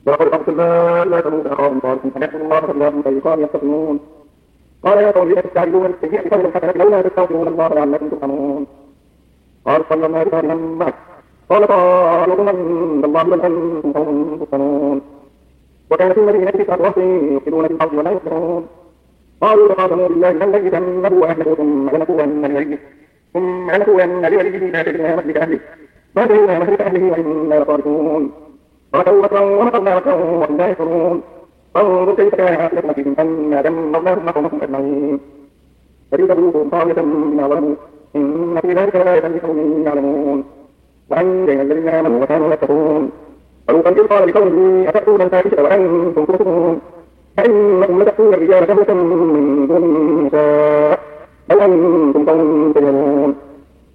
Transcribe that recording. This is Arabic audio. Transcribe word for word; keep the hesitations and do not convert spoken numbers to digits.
ولقد أرسلنا إلى ثمود أخاهم صالحا فنعبدوا الله فإذا فريقان يختصمون قال يا قوم لم تستعجلون بالسيئة قبل الحسنة لولا تستغفرون الله لعلكم ترحمون قالوا صلى بها بمن معك قال قالوا من الله بل أنتم قوم تفتنون وكان في المدينة تسعة رهط يفسدون في الأرض ولا يصلحون قالوا تقاسموا بالله لنبيتنه وأهله ثم لنكونن لوليه ثم لنكونن لوليه ما شهدنا مهلك أهله ما شهدنا مهلك أهله وإنا لصادقون فمكروا مكرا ومكرنا مكرا وهم لا يشعرون فانظر كيف كان عاقبة مكرهم أنا دمرناهم وقومهم أجمعين فليذوقوا طاغية بما ظلموا إن في ذلك لآية لقوم يعلمون وأنجينا الذين آمنوا وكانوا يتقون ولوطا إذ قال لقومه أتأتون الفاحشة وأنتم تبصرون أئنكم لتأتون الرجال شهوة من دون النساء بل أنتم قوم تجهلون